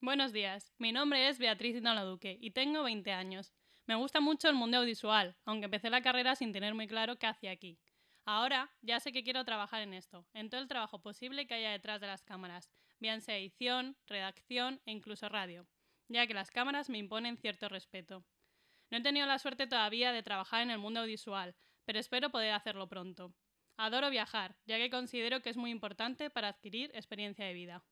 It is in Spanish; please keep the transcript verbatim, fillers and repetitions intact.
Buenos días, mi nombre es Beatriz Itano Duque y tengo veinte años. Me gusta mucho el mundo audiovisual, aunque empecé la carrera sin tener muy claro qué hacía aquí. Ahora ya sé que quiero trabajar en esto, en todo el trabajo posible que haya detrás de las cámaras, bien sea edición, redacción e incluso radio, ya que las cámaras me imponen cierto respeto. No he tenido la suerte todavía de trabajar en el mundo audiovisual, pero espero poder hacerlo pronto. Adoro viajar, ya que considero que es muy importante para adquirir experiencia de vida.